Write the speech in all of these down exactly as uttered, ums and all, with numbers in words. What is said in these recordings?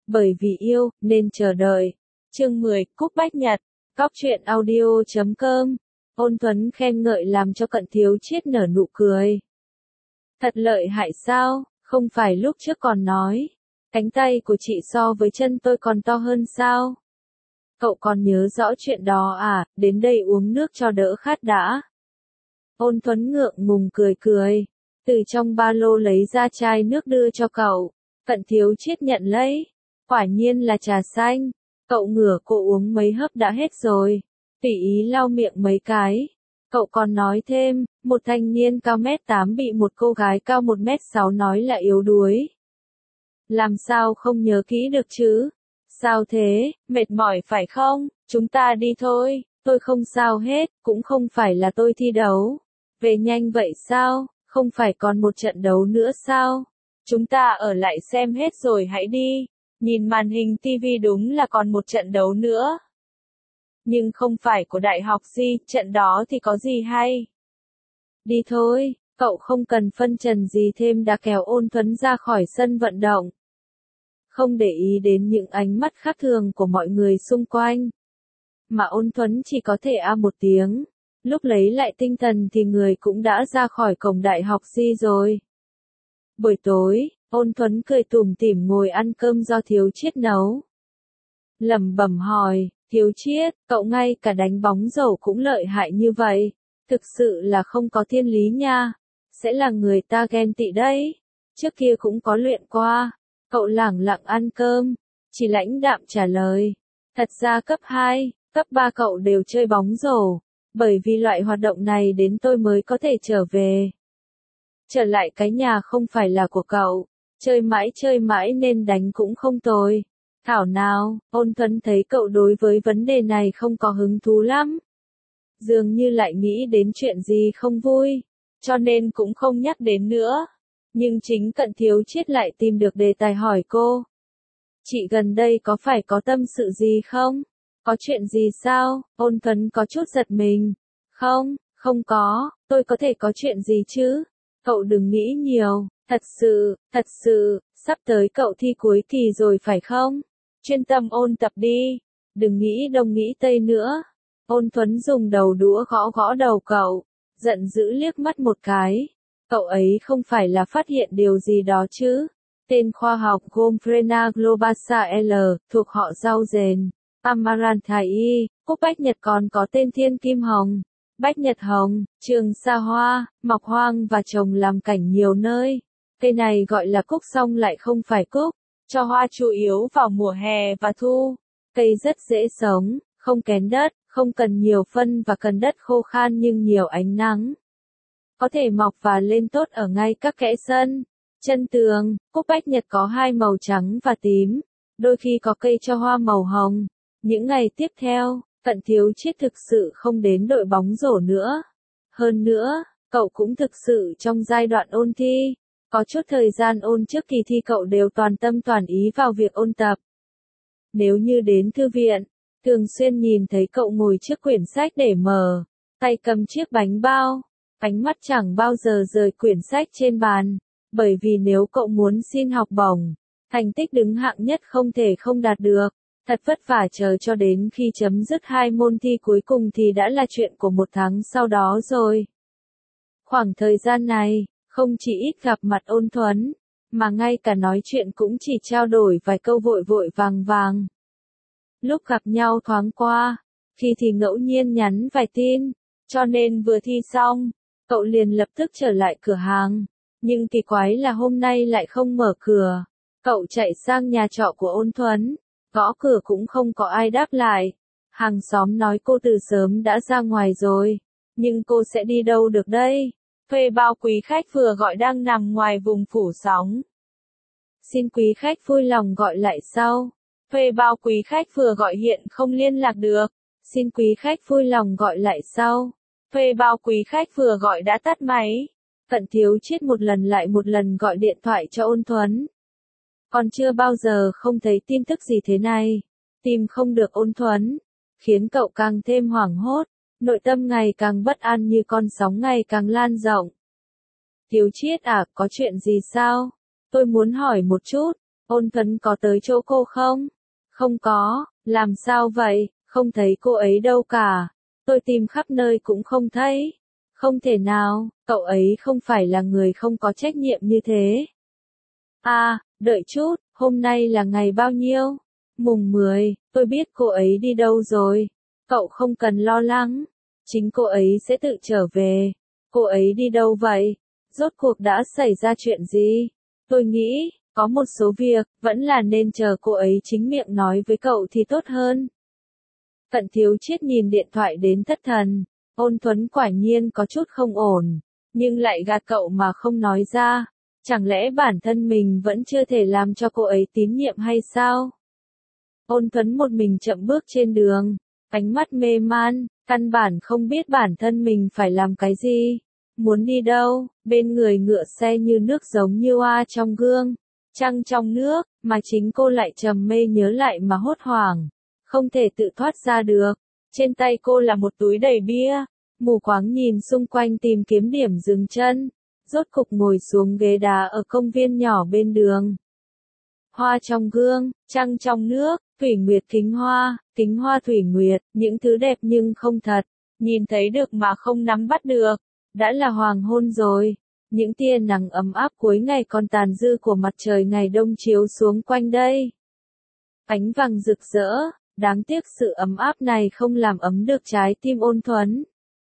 Bởi vì yêu, nên chờ đợi. Chương mười, Cúc Bách Nhật, Cóc truyện audio chấm com. Ôn Thuấn khen ngợi làm cho Cận Thiếu Chiết nở nụ cười. Thật lợi hại sao, không phải lúc trước còn nói, cánh tay của chị so với chân tôi còn to hơn sao? Cậu còn nhớ rõ chuyện đó à, đến đây uống nước cho đỡ khát đã. Ôn Thuấn ngượng ngùng cười cười, từ trong ba lô lấy ra chai nước đưa cho cậu. Cận Thiếu Chiết nhận lấy, quả nhiên là trà xanh. Cậu ngửa cổ uống mấy hớp đã hết rồi, tùy ý lau miệng mấy cái. Cậu còn nói thêm, một thanh niên cao mét tám bị một cô gái cao một mét sáu nói là yếu đuối. Làm sao không nhớ kỹ được chứ? Sao thế, mệt mỏi phải không? Chúng ta đi thôi, tôi không sao hết, cũng không phải là tôi thi đấu. Về nhanh vậy sao, không phải còn một trận đấu nữa sao? Chúng ta ở lại xem hết rồi hãy đi. Nhìn màn hình ti vi đúng là còn một trận đấu nữa. Nhưng không phải của đại học gì, trận đó thì có gì hay. Đi thôi, cậu không cần phân trần gì thêm đã kéo Ôn Thuấn ra khỏi sân vận động. Không để ý đến những ánh mắt khác thường của mọi người xung quanh. Mà Ôn Thuấn chỉ có thể a một tiếng. Lúc lấy lại tinh thần thì người cũng đã ra khỏi cổng đại học gì rồi. Buổi tối, Ôn Thuấn cười tủm tỉm ngồi ăn cơm do Thiếu Chiết nấu. Lẩm bẩm hỏi, Thiếu Chiết, cậu ngay cả đánh bóng rổ cũng lợi hại như vậy, thực sự là không có thiên lý nha, sẽ là người ta ghen tị đấy. Trước kia cũng có luyện qua. Cậu lẳng lặng ăn cơm, chỉ lãnh đạm trả lời. Thật ra cấp hai, cấp ba cậu đều chơi bóng rổ, bởi vì loại hoạt động này đến tôi mới có thể trở về. Trở lại cái nhà không phải là của cậu, chơi mãi chơi mãi nên đánh cũng không tồi. Thảo nào, Ôn Thuấn thấy cậu đối với vấn đề này không có hứng thú lắm. Dường như lại nghĩ đến chuyện gì không vui, cho nên cũng không nhắc đến nữa. Nhưng chính Cận Thiếu Chiết lại tìm được đề tài hỏi cô. Chị gần đây có phải có tâm sự gì không? Có chuyện gì sao? Ôn Thuấn có chút giật mình. Không, không có, tôi có thể có chuyện gì chứ? Cậu đừng nghĩ nhiều, thật sự, thật sự, sắp tới cậu thi cuối kỳ rồi phải không? Chuyên tâm ôn tập đi, đừng nghĩ đông nghĩ tây nữa. Ôn Thuấn dùng đầu đũa gõ gõ đầu cậu, giận dữ liếc mắt một cái. Cậu ấy không phải là phát hiện điều gì đó chứ? Tên khoa học Gomphrena globasa L, thuộc họ rau dền, Amaranthine, Cúc Bách Nhật còn có tên Thiên Kim Hồng, Bách Nhật Hồng, Trường Sa Hoa, mọc hoang và trồng làm cảnh nhiều nơi. Cây này gọi là cúc song lại không phải cúc, cho hoa chủ yếu vào mùa hè và thu. Cây rất dễ sống, không kén đất, không cần nhiều phân và cần đất khô khan nhưng nhiều ánh nắng. Có thể mọc và lên tốt ở ngay các kẽ sân, chân tường. Cúc Bách Nhật có hai màu trắng và tím, đôi khi có cây cho hoa màu hồng. Những ngày tiếp theo, Cận Thiếu Chiết thực sự không đến đội bóng rổ nữa. Hơn nữa, cậu cũng thực sự trong giai đoạn ôn thi. Có chút thời gian ôn trước kỳ thi cậu đều toàn tâm toàn ý vào việc ôn tập. Nếu như đến thư viện, thường xuyên nhìn thấy cậu ngồi trước quyển sách để mở, tay cầm chiếc bánh bao. Ánh mắt chẳng bao giờ rời quyển sách trên bàn, bởi vì nếu cậu muốn xin học bổng, thành tích đứng hạng nhất không thể không đạt được. Thật vất vả chờ cho đến khi chấm dứt hai môn thi cuối cùng thì đã là chuyện của một tháng sau đó rồi. Khoảng thời gian này, không chỉ ít gặp mặt Ôn Thuấn, mà ngay cả nói chuyện cũng chỉ trao đổi vài câu vội vội vàng vàng. Lúc gặp nhau thoáng qua, khi thì ngẫu nhiên nhắn vài tin, cho nên vừa thi xong, cậu liền lập tức trở lại cửa hàng. Nhưng kỳ quái là hôm nay lại không mở cửa. Cậu chạy sang nhà trọ của Ôn Thuấn, gõ cửa cũng không có ai đáp lại. Hàng xóm nói cô từ sớm đã ra ngoài rồi, nhưng cô sẽ đi đâu được đây? Thuê bao quý khách vừa gọi đang nằm ngoài vùng phủ sóng. Xin quý khách vui lòng gọi lại sau. Thuê bao quý khách vừa gọi hiện không liên lạc được. Xin quý khách vui lòng gọi lại sau. Thuê bao quý khách vừa gọi đã tắt máy. Cận Thiếu Chiết một lần lại một lần gọi điện thoại cho Ôn Thuấn. Còn chưa bao giờ không thấy tin tức gì thế này. Tìm không được Ôn Thuấn, khiến cậu càng thêm hoảng hốt, nội tâm ngày càng bất an như con sóng ngày càng lan rộng. Thiếu Chiết à, có chuyện gì sao? Tôi muốn hỏi một chút. Ôn Thuấn có tới chỗ cô không? Không có, làm sao vậy, không thấy cô ấy đâu cả. Tôi tìm khắp nơi cũng không thấy. Không thể nào, cậu ấy không phải là người không có trách nhiệm như thế. À, đợi chút, hôm nay là ngày bao nhiêu? Mùng mười, tôi biết cô ấy đi đâu rồi. Cậu không cần lo lắng, chính cô ấy sẽ tự trở về. Cô ấy đi đâu vậy? Rốt cuộc đã xảy ra chuyện gì? Tôi nghĩ, có một số việc, vẫn là nên chờ cô ấy chính miệng nói với cậu thì tốt hơn. Cận Thiếu Chiết nhìn điện thoại đến thất thần. Ôn Thuấn quả nhiên có chút không ổn, nhưng lại gạt cậu mà không nói ra. Chẳng lẽ bản thân mình vẫn chưa thể làm cho cô ấy tín nhiệm hay sao? Ôn Thuấn một mình chậm bước trên đường, ánh mắt mê man, căn bản không biết bản thân mình phải làm cái gì, muốn đi đâu, bên người ngựa xe như nước giống như hoa trong gương, trăng trong nước, mà chính cô lại trầm mê nhớ lại mà hốt hoảng, không thể tự thoát ra được. Trên tay cô là một túi đầy bia, mù quáng nhìn xung quanh tìm kiếm điểm dừng chân, rốt cục ngồi xuống ghế đá ở công viên nhỏ bên đường. Hoa trong gương, trăng trong nước, thủy nguyệt kính hoa, kính hoa thủy nguyệt, những thứ đẹp nhưng không thật, nhìn thấy được mà không nắm bắt được. Đã là hoàng hôn rồi, những tia nắng ấm áp cuối ngày còn tàn dư của mặt trời ngày đông chiếu xuống quanh đây. Ánh vàng rực rỡ, đáng tiếc sự ấm áp này không làm ấm được trái tim Ôn Thuấn.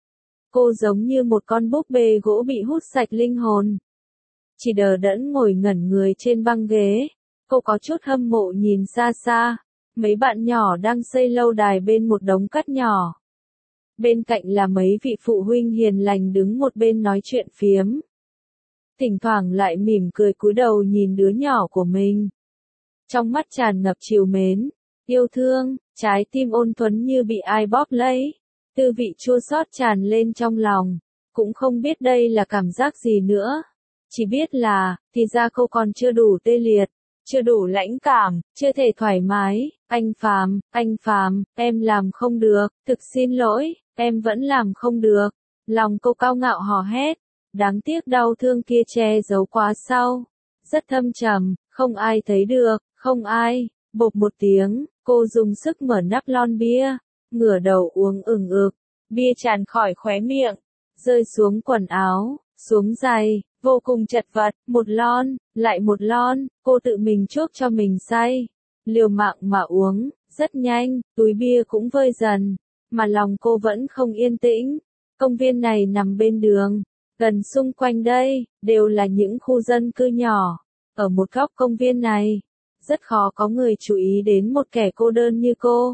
Cô giống như một con búp bê gỗ bị hút sạch linh hồn. Chỉ đờ đẫn ngồi ngẩn người trên băng ghế, cô có chút hâm mộ nhìn xa xa, mấy bạn nhỏ đang xây lâu đài bên một đống cát nhỏ. Bên cạnh là mấy vị phụ huynh hiền lành đứng một bên nói chuyện phiếm. Thỉnh thoảng lại mỉm cười cúi đầu nhìn đứa nhỏ của mình. Trong mắt tràn ngập trìu mến, yêu thương, trái tim Ôn Thuấn như bị ai bóp lấy. Tư vị chua xót tràn lên trong lòng, cũng không biết đây là cảm giác gì nữa. Chỉ biết là, thì ra cô còn chưa đủ tê liệt, chưa đủ lãnh cảm, chưa thể thoải mái. Anh Phàm, anh Phàm, em làm không được, thực xin lỗi, em vẫn làm không được. Lòng cô cao ngạo hò hét, đáng tiếc đau thương kia che giấu quá sâu, rất thâm trầm, không ai thấy được, không ai. Bộp một tiếng, cô dùng sức mở nắp lon bia, ngửa đầu uống ừng ực, bia tràn khỏi khóe miệng, rơi xuống quần áo, xuống giày, vô cùng chật vật, một lon, lại một lon, cô tự mình chuốc cho mình say, liều mạng mà uống, rất nhanh, túi bia cũng vơi dần, mà lòng cô vẫn không yên tĩnh. Công viên này nằm bên đường, gần xung quanh đây, đều là những khu dân cư nhỏ, ở một góc công viên này, rất khó có người chú ý đến một kẻ cô đơn như cô.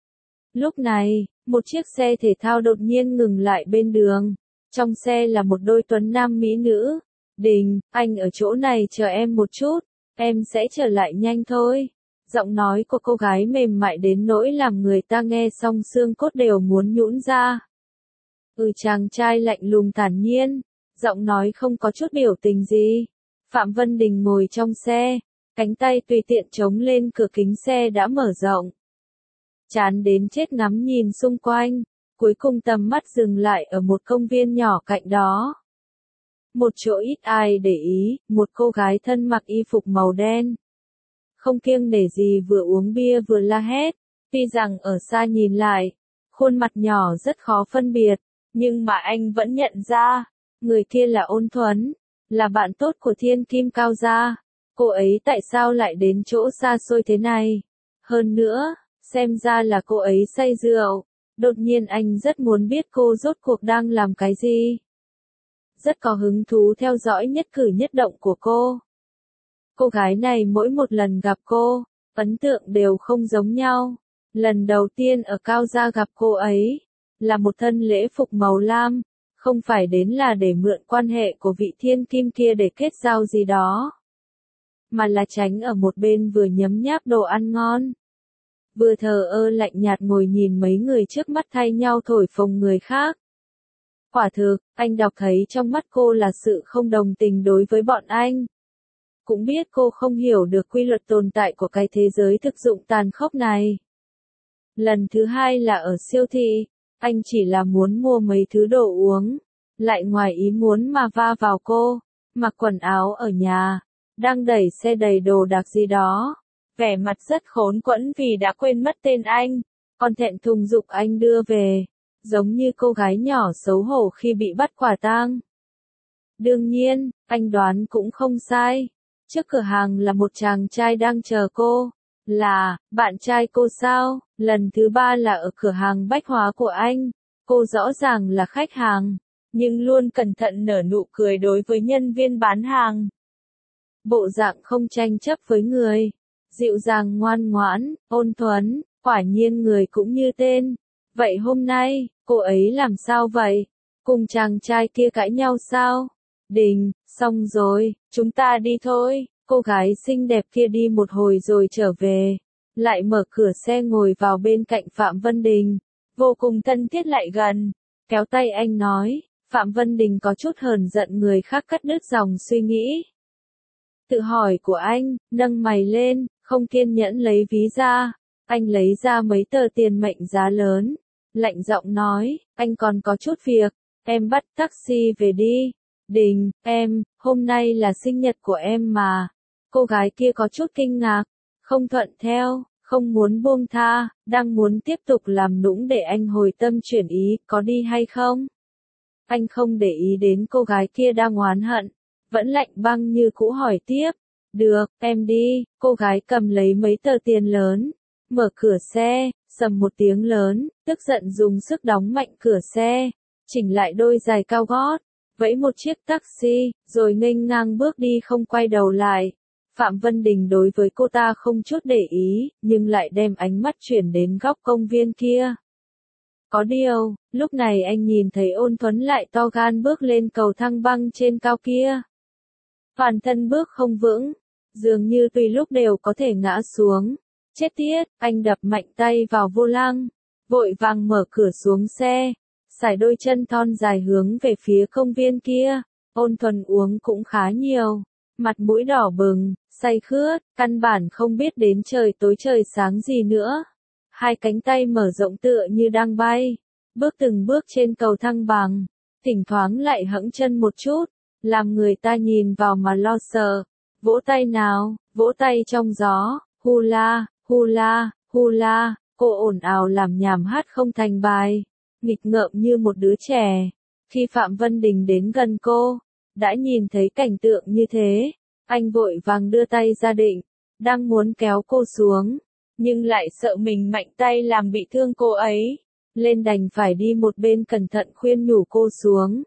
Lúc này, một chiếc xe thể thao đột nhiên ngừng lại bên đường. Trong xe là một đôi tuấn nam mỹ nữ. Đình, anh ở chỗ này chờ em một chút, em sẽ trở lại nhanh thôi. Giọng nói của cô gái mềm mại đến nỗi làm người ta nghe xong xương cốt đều muốn nhũn ra. Ừ, chàng trai lạnh lùng thản nhiên, giọng nói không có chút biểu tình gì. Phạm Vân Đình ngồi trong xe, cánh tay tùy tiện chống lên cửa kính xe đã mở rộng. Chán đến chết ngắm nhìn xung quanh, cuối cùng tầm mắt dừng lại ở một công viên nhỏ cạnh đó. Một chỗ ít ai để ý, một cô gái thân mặc y phục màu đen. Không kiêng nể gì vừa uống bia vừa la hét, tuy rằng ở xa nhìn lại, khuôn mặt nhỏ rất khó phân biệt, nhưng mà anh vẫn nhận ra, người kia là Ôn Thuấn, là bạn tốt của Thiên Kim Cao Gia. Cô ấy tại sao lại đến chỗ xa xôi thế này? Hơn nữa, xem ra là cô ấy say rượu. Đột nhiên anh rất muốn biết cô rốt cuộc đang làm cái gì. Rất có hứng thú theo dõi nhất cử nhất động của cô. Cô gái này mỗi một lần gặp cô, ấn tượng đều không giống nhau. Lần đầu tiên ở Cao Gia gặp cô ấy, là một thân lễ phục màu lam, không phải đến là để mượn quan hệ của vị thiên kim kia để kết giao gì đó, mà là tránh ở một bên vừa nhấm nháp đồ ăn ngon, vừa thờ ơ lạnh nhạt ngồi nhìn mấy người trước mắt thay nhau thổi phồng người khác. Quả thực, anh đọc thấy trong mắt cô là sự không đồng tình đối với bọn anh. Cũng biết cô không hiểu được quy luật tồn tại của cái thế giới thực dụng tàn khốc này. Lần thứ hai là ở siêu thị, anh chỉ là muốn mua mấy thứ đồ uống, lại ngoài ý muốn mà va vào cô, mặc quần áo ở nhà, đang đẩy xe đầy đồ đạc gì đó. Vẻ mặt rất khốn quẫn vì đã quên mất tên anh, còn thẹn thùng giục anh đưa về, giống như cô gái nhỏ xấu hổ khi bị bắt quả tang. Đương nhiên, anh đoán cũng không sai. Trước cửa hàng là một chàng trai đang chờ cô. Là, bạn trai cô sao? Lần thứ ba là ở cửa hàng bách hóa của anh. Cô rõ ràng là khách hàng, nhưng luôn cẩn thận nở nụ cười đối với nhân viên bán hàng. Bộ dạng không tranh chấp với người, dịu dàng ngoan ngoãn, ôn thuần, quả nhiên người cũng như tên. Vậy hôm nay, cô ấy làm sao vậy? Cùng chàng trai kia cãi nhau sao? Đình, xong rồi, chúng ta đi thôi. Cô gái xinh đẹp kia đi một hồi rồi trở về, lại mở cửa xe ngồi vào bên cạnh Phạm Vân Đình, vô cùng thân thiết lại gần, kéo tay anh nói. Phạm Vân Đình có chút hờn giận người khác cắt đứt dòng suy nghĩ. Tự hỏi của anh, nâng mày lên, không kiên nhẫn lấy ví ra. Anh lấy ra mấy tờ tiền mệnh giá lớn, lạnh giọng nói, anh còn có chút việc, em bắt taxi về đi. Đình, em, hôm nay là sinh nhật của em mà. Cô gái kia có chút kinh ngạc, không thuận theo, không muốn buông tha, đang muốn tiếp tục làm nũng để anh hồi tâm chuyển ý, có đi hay không? Anh không để ý đến cô gái kia đang oán hận, vẫn lạnh băng như cũ hỏi tiếp. Được, em đi. Cô gái cầm lấy mấy tờ tiền lớn, mở cửa xe, sầm một tiếng lớn, tức giận dùng sức đóng mạnh cửa xe, chỉnh lại đôi giày cao gót, vẫy một chiếc taxi, rồi nghênh ngang bước đi không quay đầu lại. Phạm Vân Đình đối với cô ta không chút để ý, nhưng lại đem ánh mắt chuyển đến góc công viên kia. Có điều, lúc này anh nhìn thấy Ôn Thuấn lại to gan bước lên cầu thang băng trên cao kia. Toàn thân bước không vững, dường như tùy lúc đều có thể ngã xuống. Chết tiết, anh đập mạnh tay vào vô lăng, vội vàng mở cửa xuống xe, sải đôi chân thon dài hướng về phía công viên kia. Ôn Thuần uống cũng khá nhiều, mặt mũi đỏ bừng, say khướt, căn bản không biết đến trời tối trời sáng gì nữa. Hai cánh tay mở rộng tựa như đang bay, bước từng bước trên cầu thang bằng, thỉnh thoảng lại hẫng chân một chút, làm người ta nhìn vào mà lo sợ. Vỗ tay nào, vỗ tay trong gió, hula, hula, hula, cô ồn ào làm nhảm hát không thành bài, nghịch ngợm như một đứa trẻ. Khi Phạm Vân Đình đến gần cô, đã nhìn thấy cảnh tượng như thế, anh vội vàng đưa tay ra định, đang muốn kéo cô xuống, nhưng lại sợ mình mạnh tay làm bị thương cô ấy, lên đành phải đi một bên cẩn thận khuyên nhủ cô xuống.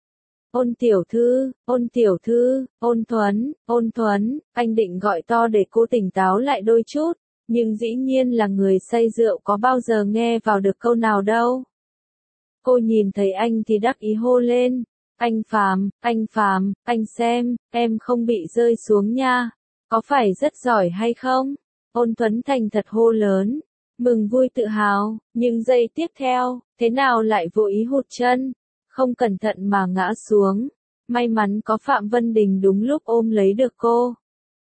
Ôn tiểu thư, ôn tiểu thư, Ôn Thuấn, Ôn Thuấn, anh định gọi to để cô tỉnh táo lại đôi chút, nhưng dĩ nhiên là người say rượu có bao giờ nghe vào được câu nào đâu. Cô nhìn thấy anh thì đắc ý hô lên, anh Phạm, anh Phạm, anh xem, em không bị rơi xuống nha, có phải rất giỏi hay không? Ôn Thuấn thành thật hô lớn, mừng vui tự hào, nhưng giây tiếp theo, thế nào lại vô ý hụt chân, không cẩn thận mà ngã xuống. May mắn có Phạm Vân Đình đúng lúc ôm lấy được cô,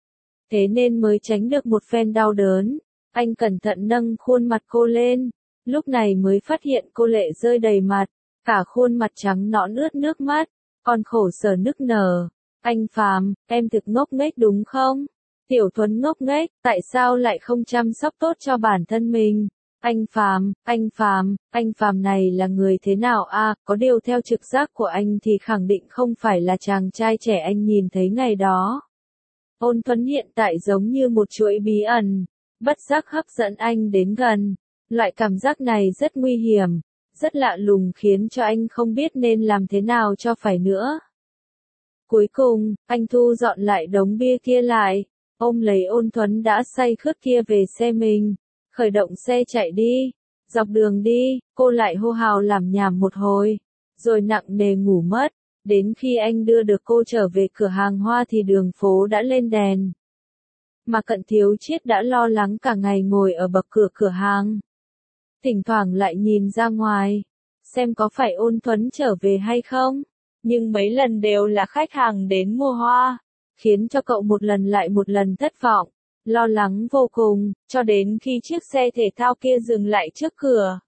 thế nên mới tránh được một phen đau đớn. Anh cẩn thận nâng khuôn mặt cô lên, lúc này mới phát hiện cô lệ rơi đầy mặt, cả khuôn mặt trắng nõn ướt nước mắt, còn khổ sở nức nở. Anh Phạm, em thực ngốc nghếch đúng không? Tiểu Thuấn ngốc nghếch, tại sao lại không chăm sóc tốt cho bản thân mình? Anh Phạm, anh Phạm, anh Phạm này là người thế nào a? À, có điều theo trực giác của anh thì khẳng định không phải là chàng trai trẻ anh nhìn thấy ngày đó. Ôn Thuấn hiện tại giống như một chuỗi bí ẩn, bất giác hấp dẫn anh đến gần. Loại cảm giác này rất nguy hiểm, rất lạ lùng khiến cho anh không biết nên làm thế nào cho phải nữa. Cuối cùng, anh thu dọn lại đống bia kia lại, ôm lấy Ôn Thuấn đã say khướt kia về xe mình, khởi động xe chạy đi. Dọc đường đi, cô lại hô hào làm nhảm một hồi, rồi nặng nề ngủ mất. Đến khi anh đưa được cô trở về cửa hàng hoa thì đường phố đã lên đèn. Mà Cận Thiếu Chiết đã lo lắng cả ngày ngồi ở bậc cửa cửa hàng. Thỉnh thoảng lại nhìn ra ngoài, xem có phải Ôn Thuấn trở về hay không. Nhưng mấy lần đều là khách hàng đến mua hoa, khiến cho cậu một lần lại một lần thất vọng, lo lắng vô cùng, cho đến khi chiếc xe thể thao kia dừng lại trước cửa.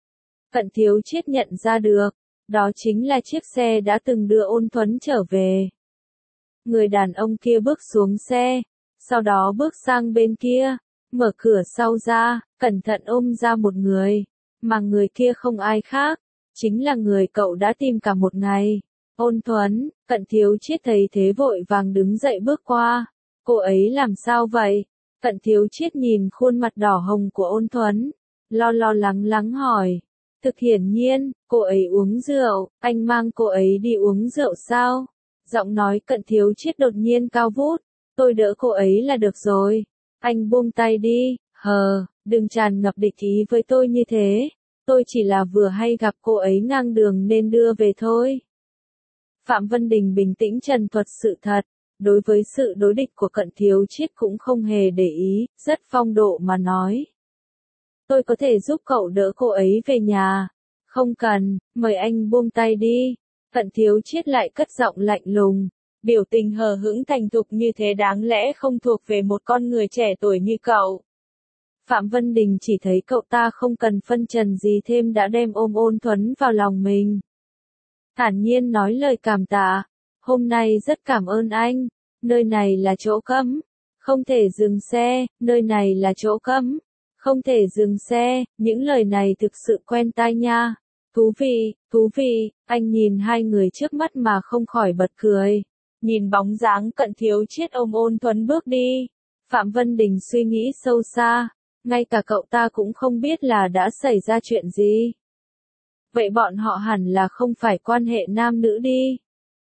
Cận Thiếu Chiết nhận ra được, đó chính là chiếc xe đã từng đưa Ôn Thuấn trở về. Người đàn ông kia bước xuống xe, sau đó bước sang bên kia, mở cửa sau ra, cẩn thận ôm ra một người, mà người kia không ai khác, chính là người cậu đã tìm cả một ngày. Ôn Thuấn. Cận Thiếu Chiết thấy thế vội vàng đứng dậy bước qua. Cô ấy làm sao vậy? Cận Thiếu Chiết nhìn khuôn mặt đỏ hồng của Ôn Thuấn, lo lo lắng lắng hỏi. Thực hiển nhiên, cô ấy uống rượu, anh mang cô ấy đi uống rượu sao? Giọng nói Cận Thiếu Chiết đột nhiên cao vút. Tôi đỡ cô ấy là được rồi. Anh buông tay đi, hờ, đừng tràn ngập địch ý với tôi như thế. Tôi chỉ là vừa hay gặp cô ấy ngang đường nên đưa về thôi. Phạm Vân Đình bình tĩnh trần thuật sự thật, đối với sự đối địch của Cận Thiếu Chiết cũng không hề để ý, rất phong độ mà nói. Tôi có thể giúp cậu đỡ cô ấy về nhà. Không cần, mời anh buông tay đi. Cận Thiếu Chiết lại cất giọng lạnh lùng, biểu tình hờ hững thành thục như thế đáng lẽ không thuộc về một con người trẻ tuổi như cậu. Phạm Vân Đình chỉ thấy cậu ta không cần phân trần gì thêm đã đem ôm Ôn Thuấn vào lòng mình. Thản nhiên nói lời cảm tạ, hôm nay rất cảm ơn anh, nơi này là chỗ cấm, không thể dừng xe, nơi này là chỗ cấm, không thể dừng xe, những lời này thực sự quen tai nha. Thú vị, thú vị, anh nhìn hai người trước mắt mà không khỏi bật cười. Nhìn bóng dáng Cận Thiếu Chiết ôm Ôn Thuấn bước đi, Phạm Vân Đình suy nghĩ sâu xa, ngay cả cậu ta cũng không biết là đã xảy ra chuyện gì. Vậy bọn họ hẳn là không phải quan hệ nam nữ đi.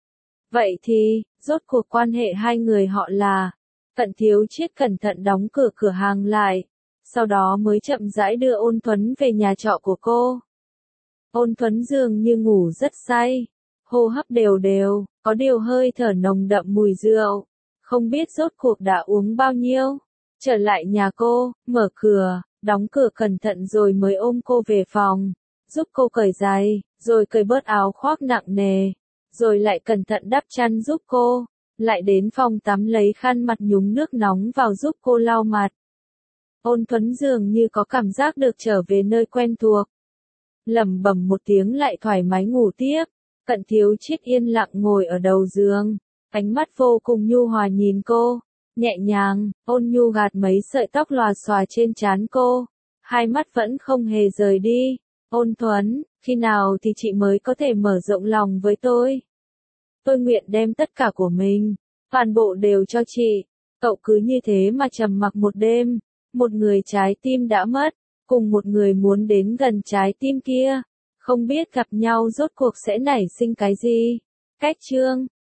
Vậy thì, rốt cuộc quan hệ hai người họ là. Cận Thiếu Chiết cẩn thận đóng cửa cửa hàng lại, sau đó mới chậm rãi đưa Ôn Thuấn về nhà trọ của cô. Ôn Thuấn dường như ngủ rất say, hô hấp đều đều, có điều hơi thở nồng đậm mùi rượu, không biết rốt cuộc đã uống bao nhiêu. Trở lại nhà cô, mở cửa, đóng cửa cẩn thận rồi mới ôm cô về phòng, giúp cô cởi giày, rồi cởi bớt áo khoác nặng nề, rồi lại cẩn thận đắp chăn giúp cô, lại đến phòng tắm lấy khăn mặt nhúng nước nóng vào giúp cô lau mặt. Ôn Thuấn dường như có cảm giác được trở về nơi quen thuộc. Lẩm bẩm một tiếng lại thoải mái ngủ tiếp. Cận Thiếu Chiết yên lặng ngồi ở đầu giường, ánh mắt vô cùng nhu hòa nhìn cô, nhẹ nhàng, ôn nhu gạt mấy sợi tóc lòa xòa trên trán cô, hai mắt vẫn không hề rời đi. Ôn Thuấn, khi nào thì chị mới có thể mở rộng lòng với tôi? Tôi nguyện đem tất cả của mình, toàn bộ đều cho chị. Cậu cứ như thế mà trầm mặc một đêm, một người trái tim đã mất, cùng một người muốn đến gần trái tim kia, không biết gặp nhau rốt cuộc sẽ nảy sinh cái gì. Cách chương